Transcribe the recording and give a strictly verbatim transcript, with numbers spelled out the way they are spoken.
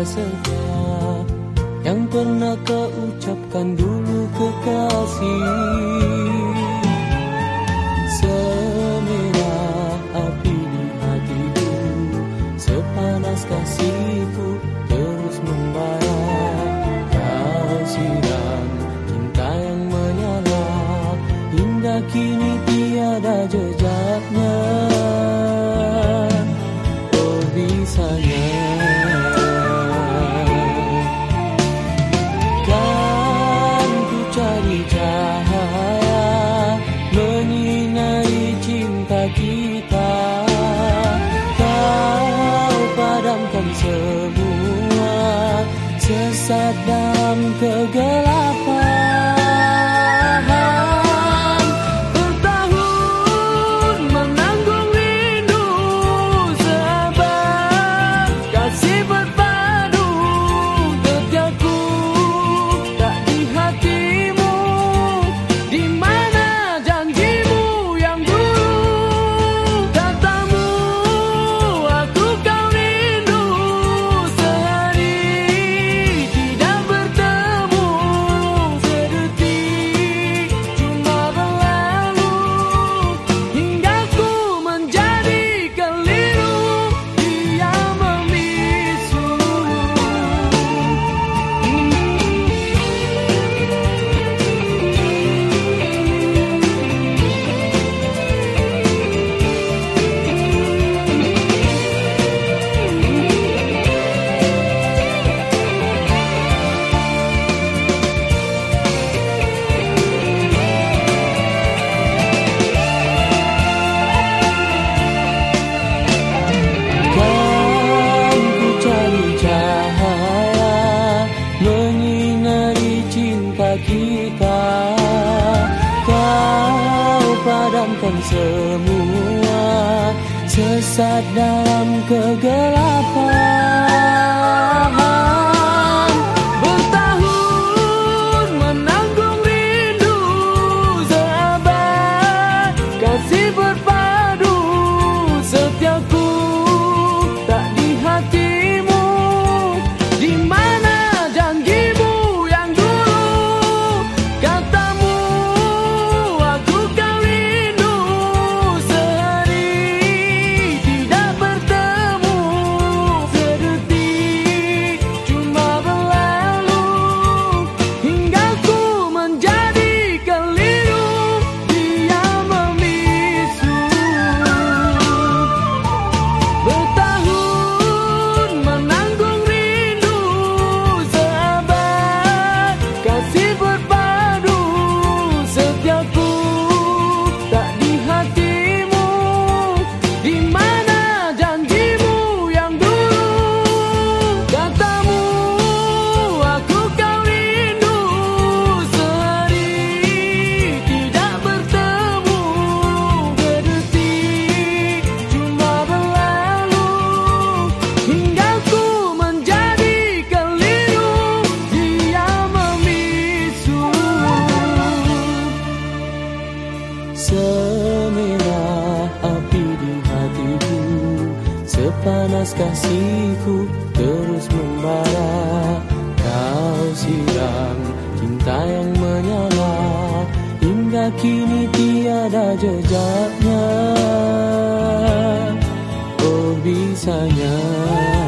saja yang pernah kau ucapkan dulu, kekasih. Semerah api di hatiku, sepanas kasihku terus membara. Kau siram cinta yang menyala, hingga kini tiada jejaknya. Oh bisanya kan ku cari cahaya menyinari cinta kita. Kau padamkan semua, sesat dalam kegelapan. Bertahun menanggung rindu, sahabat kasih berpadu. Setiaku tak di hatimu, di mana janjimu yang dulu. Katamu aku kau rindu, sehari tidak bertemu. Sedetik cuma berlalu, hingga ku menjadi keliru. Dia membisu. Kan ku cari cahaya menyinari cinta kita. Kau padamkan semua, sesat dalam kegelapan. Bertahun menanggung rindu, sahabat kasih berpadu. Setiaku tak di hatimu, di mana janjimu yang dulu. Katamu aku kau rindu, sehari tidak bertemu. Sedetik cuma berlalu, hingga ku menjadi keliru. Dia membisu. Bertahun menanggung rindu, sahabat kasih berpadu. Setiaku tak di hatimu, di mana janjimu yang dulu. Katamu aku kau rindu, sehari tidak bertemu. Sedetik cuma berlalu, hingga ku menjadi keliru. Dia membisu. Semerah api di hatiku, sepanas kasihku terus membara. Kau siram cinta yang menyala, hingga kini tiada jejaknya. Oh bisanya